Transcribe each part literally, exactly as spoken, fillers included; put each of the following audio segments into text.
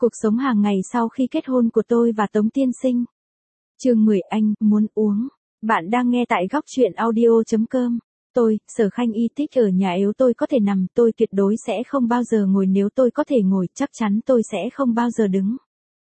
Cuộc sống hàng ngày sau khi kết hôn của tôi và Tống Tiên Sinh. Chương mười, anh muốn uống. Bạn đang nghe tại góc truyện audio chấm com. Tôi, Sở Khanh Y thích ở nhà, nếu tôi có thể nằm, tôi tuyệt đối sẽ không bao giờ ngồi, nếu tôi có thể ngồi, chắc chắn tôi sẽ không bao giờ đứng.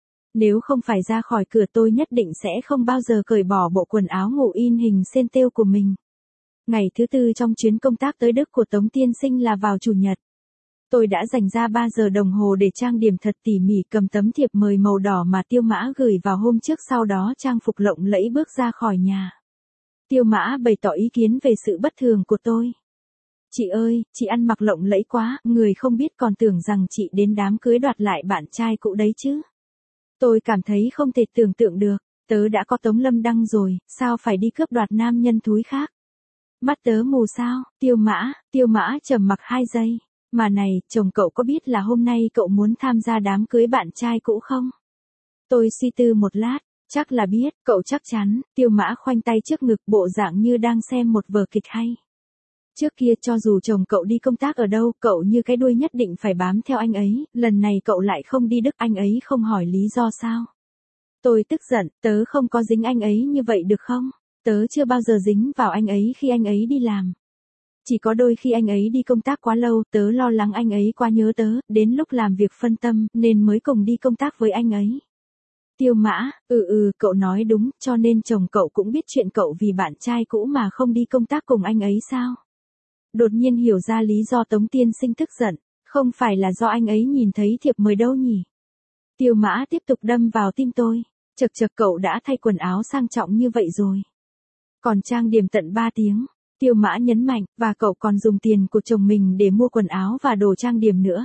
Nếu không phải ra khỏi cửa, tôi nhất định sẽ không bao giờ cởi bỏ bộ quần áo ngủ in hình sen têu của mình. Ngày thứ tư trong chuyến công tác tới Đức của Tống Tiên Sinh là vào Chủ nhật. Tôi đã dành ra ba giờ đồng hồ để trang điểm thật tỉ mỉ, cầm tấm thiệp mời màu đỏ mà Tiêu Mã gửi vào hôm trước, sau đó trang phục lộng lẫy bước ra khỏi nhà. Tiêu Mã bày tỏ ý kiến về sự bất thường của tôi. Chị ơi, chị ăn mặc lộng lẫy quá, người không biết còn tưởng rằng chị đến đám cưới đoạt lại bạn trai cũ đấy chứ. Tôi cảm thấy không thể tưởng tượng được, tớ đã có Tống Lâm Đăng rồi, sao phải đi cướp đoạt nam nhân thúi khác? Mắt tớ mù sao? Tiêu Mã, Tiêu Mã trầm mặc hai giây. Mà này, chồng cậu có biết là hôm nay cậu muốn tham gia đám cưới bạn trai cũ không? Tôi suy tư một lát, chắc là biết, cậu chắc chắn. Tiêu Mã khoanh tay trước ngực, bộ dạng như đang xem một vở kịch hay. Trước kia cho dù chồng cậu đi công tác ở đâu, cậu như cái đuôi nhất định phải bám theo anh ấy, lần này cậu lại không đi Đức, anh ấy không hỏi lý do sao? Tôi tức giận, tớ không có dính anh ấy như vậy được không? Tớ chưa bao giờ dính vào anh ấy khi anh ấy đi làm. Chỉ có đôi khi anh ấy đi công tác quá lâu, tớ lo lắng anh ấy quá nhớ tớ, đến lúc làm việc phân tâm, nên mới cùng đi công tác với anh ấy. Tiêu Mã, ừ ừ, cậu nói đúng, cho nên chồng cậu cũng biết chuyện cậu vì bạn trai cũ mà không đi công tác cùng anh ấy sao? Đột nhiên hiểu ra lý do Tống Tiên Sinh tức giận, không phải là do anh ấy nhìn thấy thiệp mời đâu nhỉ? Tiêu Mã tiếp tục đâm vào tim tôi, chật chật, cậu đã thay quần áo sang trọng như vậy rồi. Còn trang điểm tận ba tiếng. Tiêu Mã nhấn mạnh, và cậu còn dùng tiền của chồng mình để mua quần áo và đồ trang điểm nữa.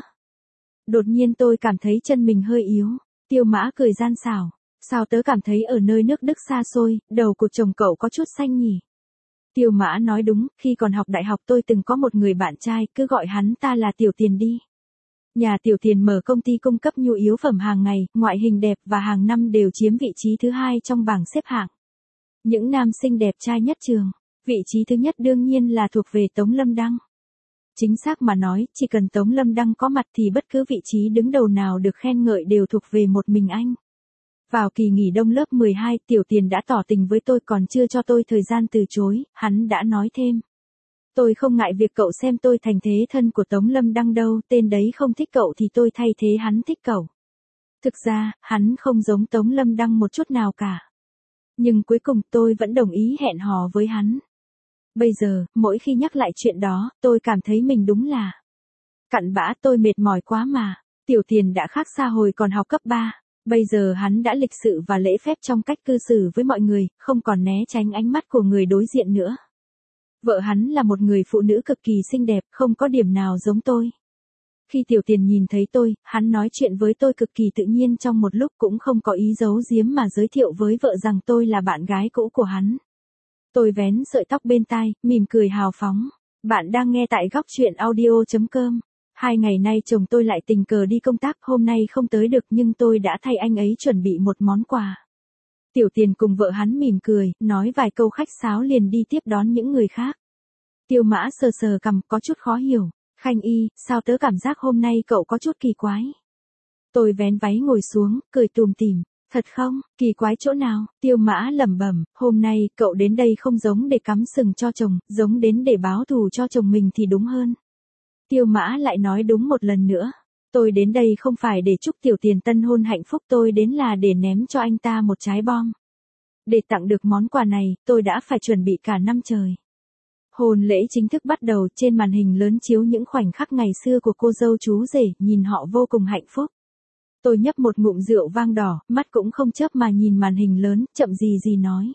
Đột nhiên tôi cảm thấy chân mình hơi yếu. Tiêu Mã cười gian xảo, sao tớ cảm thấy ở nơi nước Đức xa xôi, đầu của chồng cậu có chút xanh nhỉ? Tiêu Mã nói đúng, khi còn học đại học tôi từng có một người bạn trai, cứ gọi hắn ta là Tiểu Tiền đi. Nhà Tiểu Tiền mở công ty cung cấp nhu yếu phẩm hàng ngày, ngoại hình đẹp và hàng năm đều chiếm vị trí thứ hai trong bảng xếp hạng. Những nam sinh đẹp trai nhất trường. Vị trí thứ nhất đương nhiên là thuộc về Tống Lâm Đăng. Chính xác mà nói, chỉ cần Tống Lâm Đăng có mặt thì bất cứ vị trí đứng đầu nào được khen ngợi đều thuộc về một mình anh. Vào kỳ nghỉ đông lớp mười hai, Tiểu Tiền đã tỏ tình với tôi, còn chưa cho tôi thời gian từ chối, hắn đã nói thêm. Tôi không ngại việc cậu xem tôi thành thế thân của Tống Lâm Đăng đâu, tên đấy không thích cậu thì tôi thay thế hắn thích cậu. Thực ra, hắn không giống Tống Lâm Đăng một chút nào cả. Nhưng cuối cùng tôi vẫn đồng ý hẹn hò với hắn. Bây giờ, mỗi khi nhắc lại chuyện đó, tôi cảm thấy mình đúng là cặn bã, tôi mệt mỏi quá mà. Tiểu Tiền đã khác xa hồi còn học cấp ba. Bây giờ hắn đã lịch sự và lễ phép trong cách cư xử với mọi người, không còn né tránh ánh mắt của người đối diện nữa. Vợ hắn là một người phụ nữ cực kỳ xinh đẹp, không có điểm nào giống tôi. Khi Tiểu Tiền nhìn thấy tôi, hắn nói chuyện với tôi cực kỳ tự nhiên, trong một lúc cũng không có ý giấu giếm mà giới thiệu với vợ rằng tôi là bạn gái cũ của hắn. Tôi vén sợi tóc bên tai, mỉm cười hào phóng. Bạn đang nghe tại góc truyện audio chấm com. Hai ngày nay chồng tôi lại tình cờ đi công tác, hôm nay không tới được, nhưng tôi đã thay anh ấy chuẩn bị một món quà. Tiểu Tiền cùng vợ hắn mỉm cười, nói vài câu khách sáo liền đi tiếp đón những người khác. Tiêu Mã sờ sờ cằm, có chút khó hiểu. Khanh Y, sao tớ cảm giác hôm nay cậu có chút kỳ quái? Tôi vén váy ngồi xuống, cười tùm tìm. Thật không, kỳ quái chỗ nào? Tiêu Mã lẩm bẩm, hôm nay cậu đến đây không giống để cắm sừng cho chồng, giống đến để báo thù cho chồng mình thì đúng hơn. Tiêu Mã lại nói đúng một lần nữa. Tôi đến đây không phải để chúc Tiểu Tiền tân hôn hạnh phúc, tôi đến là để ném cho anh ta một trái bom. Để tặng được món quà này, tôi đã phải chuẩn bị cả năm trời. Hôn lễ chính thức bắt đầu, trên màn hình lớn chiếu những khoảnh khắc ngày xưa của cô dâu chú rể, nhìn họ vô cùng hạnh phúc. Tôi nhấp một ngụm rượu vang đỏ, mắt cũng không chớp mà nhìn màn hình lớn, chậm gì gì nói.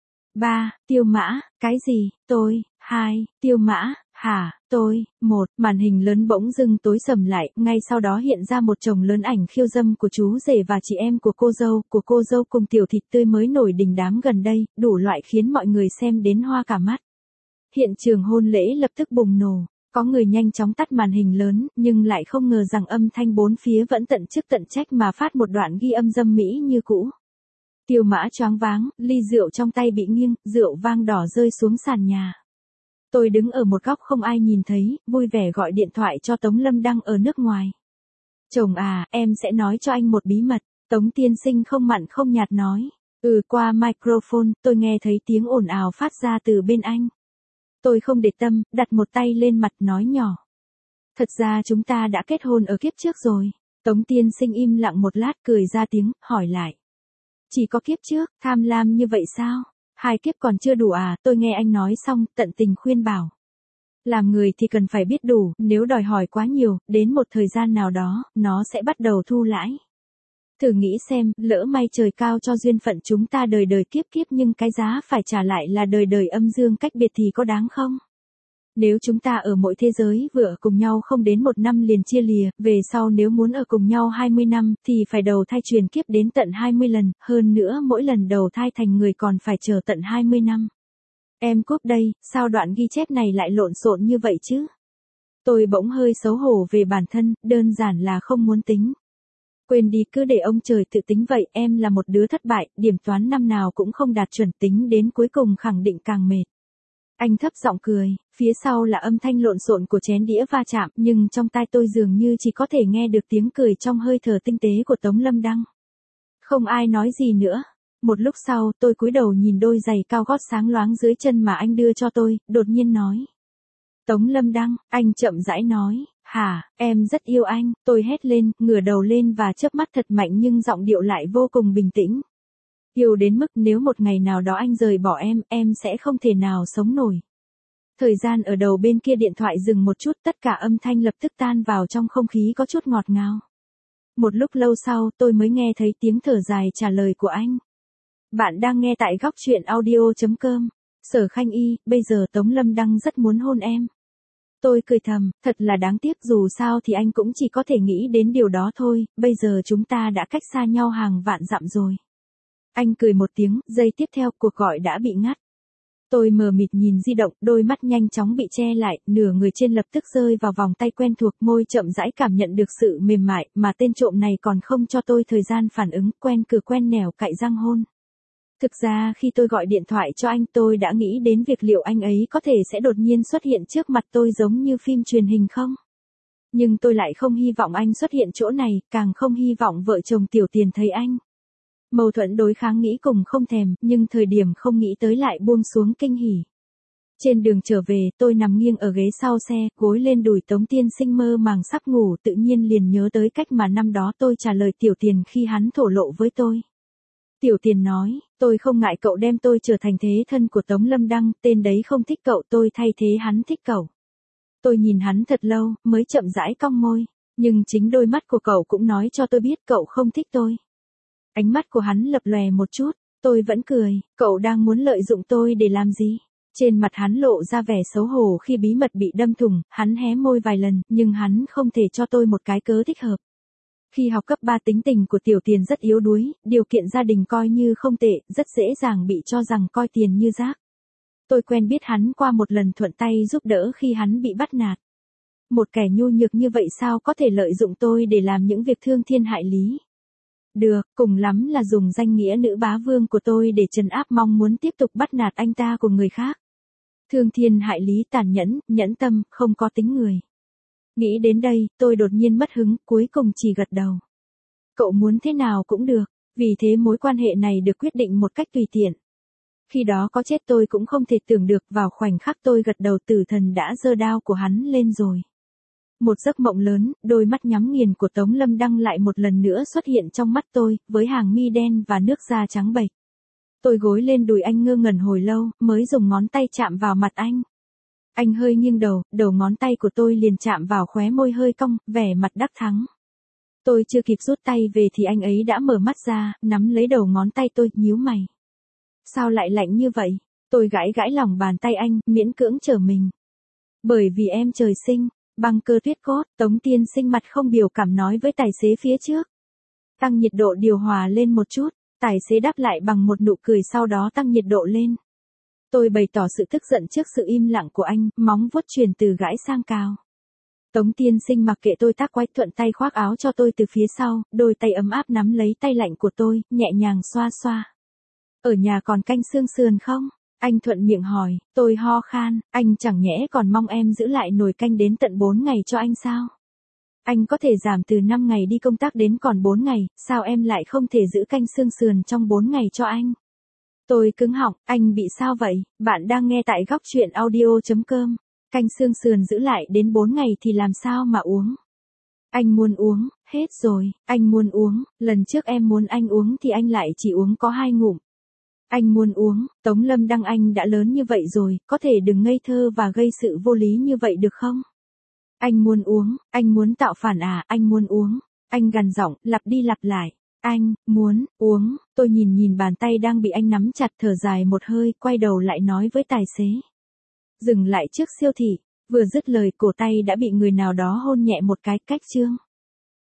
Ba, Tiêu Mã, cái gì, tôi, hai, Tiêu Mã, hả, tôi, một, màn hình lớn bỗng dưng tối sầm lại, ngay sau đó hiện ra một chồng lớn ảnh khiêu dâm của chú rể và chị em của cô dâu, của cô dâu cùng tiểu thịt tươi mới nổi đình đám gần đây, đủ loại khiến mọi người xem đến hoa cả mắt. Hiện trường hôn lễ lập tức bùng nổ. Có người nhanh chóng tắt màn hình lớn, nhưng lại không ngờ rằng âm thanh bốn phía vẫn tận chức tận trách mà phát một đoạn ghi âm dâm mỹ như cũ. Tiêu Mã choáng váng, ly rượu trong tay bị nghiêng, rượu vang đỏ rơi xuống sàn nhà. Tôi đứng ở một góc không ai nhìn thấy, vui vẻ gọi điện thoại cho Tống Lâm Đăng ở nước ngoài. Chồng à, em sẽ nói cho anh một bí mật. Tống tiên sinh không mặn không nhạt nói. Ừ, qua microphone, tôi nghe thấy tiếng ồn ào phát ra từ bên anh. Tôi không để tâm, đặt một tay lên mặt nói nhỏ. Thật ra chúng ta đã kết hôn ở kiếp trước rồi. Tống tiên sinh im lặng một lát cười ra tiếng, hỏi lại. Chỉ có kiếp trước, tham lam như vậy sao? Hai kiếp còn chưa đủ à? Tôi nghe anh nói xong, tận tình khuyên bảo. Làm người thì cần phải biết đủ, nếu đòi hỏi quá nhiều, đến một thời gian nào đó, nó sẽ bắt đầu thu lãi. Thử nghĩ xem, lỡ may trời cao cho duyên phận chúng ta đời đời kiếp kiếp nhưng cái giá phải trả lại là đời đời âm dương cách biệt thì có đáng không? Nếu chúng ta ở mỗi thế giới vừa ở cùng nhau không đến một năm liền chia lìa, về sau nếu muốn ở cùng nhau hai mươi năm, thì phải đầu thai truyền kiếp đến tận hai mươi lần, hơn nữa mỗi lần đầu thai thành người còn phải chờ tận hai mươi năm. Em cúp đây, sao đoạn ghi chép này lại lộn xộn như vậy chứ? Tôi bỗng hơi xấu hổ về bản thân, đơn giản là không muốn tính. Quên đi, cứ để ông trời tự tính vậy, em là một đứa thất bại, điểm toán năm nào cũng không đạt chuẩn, tính đến cuối cùng khẳng định càng mệt. Anh thấp giọng cười, phía sau là âm thanh lộn xộn của chén đĩa va chạm, nhưng trong tai tôi dường như chỉ có thể nghe được tiếng cười trong hơi thở tinh tế của Tống Lâm Đăng. Không ai nói gì nữa. Một lúc sau, tôi cúi đầu nhìn đôi giày cao gót sáng loáng dưới chân mà anh đưa cho tôi, đột nhiên nói. Tống Lâm Đăng, anh chậm rãi nói, hả, em rất yêu anh, tôi hét lên, ngửa đầu lên và chớp mắt thật mạnh nhưng giọng điệu lại vô cùng bình tĩnh. Yêu đến mức nếu một ngày nào đó anh rời bỏ em, em sẽ không thể nào sống nổi. Thời gian ở đầu bên kia điện thoại dừng một chút, tất cả âm thanh lập tức tan vào trong không khí có chút ngọt ngào. Một lúc lâu sau, tôi mới nghe thấy tiếng thở dài trả lời của anh. Bạn đang nghe tại góc truyện audio chấm com. Sở Khanh Y, bây giờ Tống Lâm Đăng rất muốn hôn em. Tôi cười thầm, thật là đáng tiếc, dù sao thì anh cũng chỉ có thể nghĩ đến điều đó thôi, bây giờ chúng ta đã cách xa nhau hàng vạn dặm rồi. Anh cười một tiếng, giây tiếp theo cuộc gọi đã bị ngắt. Tôi mờ mịt nhìn di động, đôi mắt nhanh chóng bị che lại, nửa người trên lập tức rơi vào vòng tay quen thuộc, môi chậm rãi cảm nhận được sự mềm mại, mà tên trộm này còn không cho tôi thời gian phản ứng, quen cửa quen nẻo cạy răng hôn. Thực ra khi tôi gọi điện thoại cho anh tôi đã nghĩ đến việc liệu anh ấy có thể sẽ đột nhiên xuất hiện trước mặt tôi giống như phim truyền hình không? Nhưng tôi lại không hy vọng anh xuất hiện chỗ này, càng không hy vọng vợ chồng Tiểu Tiền thấy anh. Mâu thuẫn đối kháng nghĩ cùng không thèm, nhưng thời điểm không nghĩ tới lại buông xuống kinh hỉ. Trên đường trở về, tôi nằm nghiêng ở ghế sau xe, gối lên đùi Tống Tiên Sinh mơ màng sắp ngủ, tự nhiên liền nhớ tới cách mà năm đó tôi trả lời Tiểu Tiền khi hắn thổ lộ với tôi. Tiểu Tiền nói, tôi không ngại cậu đem tôi trở thành thế thân của Tống Lâm Đăng, tên đấy không thích cậu, tôi thay thế hắn thích cậu. Tôi nhìn hắn thật lâu, mới chậm rãi cong môi, nhưng chính đôi mắt của cậu cũng nói cho tôi biết cậu không thích tôi. Ánh mắt của hắn lập lòe một chút, tôi vẫn cười, cậu đang muốn lợi dụng tôi để làm gì? Trên mặt hắn lộ ra vẻ xấu hổ khi bí mật bị đâm thủng, hắn hé môi vài lần, nhưng hắn không thể cho tôi một cái cớ thích hợp. Khi học cấp ba tính tình của Tiểu Tiền rất yếu đuối, điều kiện gia đình coi như không tệ, rất dễ dàng bị cho rằng coi tiền như rác. Tôi quen biết hắn qua một lần thuận tay giúp đỡ khi hắn bị bắt nạt. Một kẻ nhu nhược như vậy sao có thể lợi dụng tôi để làm những việc thương thiên hại lý? Được, cùng lắm là dùng danh nghĩa nữ bá vương của tôi để trấn áp mong muốn tiếp tục bắt nạt anh ta của người khác. Thương thiên hại lý, tàn nhẫn, nhẫn tâm, không có tính người. Nghĩ đến đây, tôi đột nhiên mất hứng, cuối cùng chỉ gật đầu. Cậu muốn thế nào cũng được, vì thế mối quan hệ này được quyết định một cách tùy tiện. Khi đó có chết tôi cũng không thể tưởng được, vào khoảnh khắc tôi gật đầu tử thần đã giơ đao của hắn lên rồi. Một giấc mộng lớn, đôi mắt nhắm nghiền của Tống Lâm Đăng lại một lần nữa xuất hiện trong mắt tôi, với hàng mi đen và nước da trắng bệch. Tôi gối lên đùi anh ngơ ngẩn hồi lâu, mới dùng ngón tay chạm vào mặt anh. Anh hơi nghiêng đầu, đầu ngón tay của tôi liền chạm vào khóe môi hơi cong, vẻ mặt đắc thắng. Tôi chưa kịp rút tay về thì anh ấy đã mở mắt ra, nắm lấy đầu ngón tay tôi, nhíu mày. Sao lại lạnh như vậy? Tôi gãi gãi lòng bàn tay anh, miễn cưỡng trở mình. Bởi vì em trời sinh, băng cơ tuyết cốt, Tống Tiên Sinh mặt không biểu cảm nói với tài xế phía trước. Tăng nhiệt độ điều hòa lên một chút, tài xế đáp lại bằng một nụ cười sau đó tăng nhiệt độ lên. Tôi bày tỏ sự tức giận trước sự im lặng của anh, móng vuốt truyền từ gãi sang cào. Tống Tiên Sinh mặc kệ tôi tác quái, thuận tay khoác áo cho tôi từ phía sau, đôi tay ấm áp nắm lấy tay lạnh của tôi, nhẹ nhàng xoa xoa. Ở nhà còn canh xương sườn không? Anh thuận miệng hỏi, tôi ho khan, anh chẳng nhẽ còn mong em giữ lại nồi canh đến tận bốn ngày cho anh sao? Anh có thể giảm từ năm ngày đi công tác đến còn bốn ngày, sao em lại không thể giữ canh xương sườn trong bốn ngày cho anh? Tôi cứng họng, anh bị sao vậy? Bạn đang nghe tại góc chuyện audio chấm com. Canh xương sườn giữ lại đến bốn ngày thì làm sao mà uống? Anh muốn uống, hết rồi, anh muốn uống, lần trước em muốn anh uống thì anh lại chỉ uống có hai ngụm. Anh muốn uống, Tống Lâm Đăng anh đã lớn như vậy rồi, có thể đừng ngây thơ và gây sự vô lý như vậy được không? Anh muốn uống, anh muốn tạo phản à, anh muốn uống. Anh gằn giọng, lặp đi lặp lại. Anh, muốn, uống, tôi nhìn nhìn bàn tay đang bị anh nắm chặt thở dài một hơi, quay đầu lại nói với tài xế. Dừng lại trước siêu thị, vừa dứt lời cổ tay đã bị người nào đó hôn nhẹ một cái cách chương.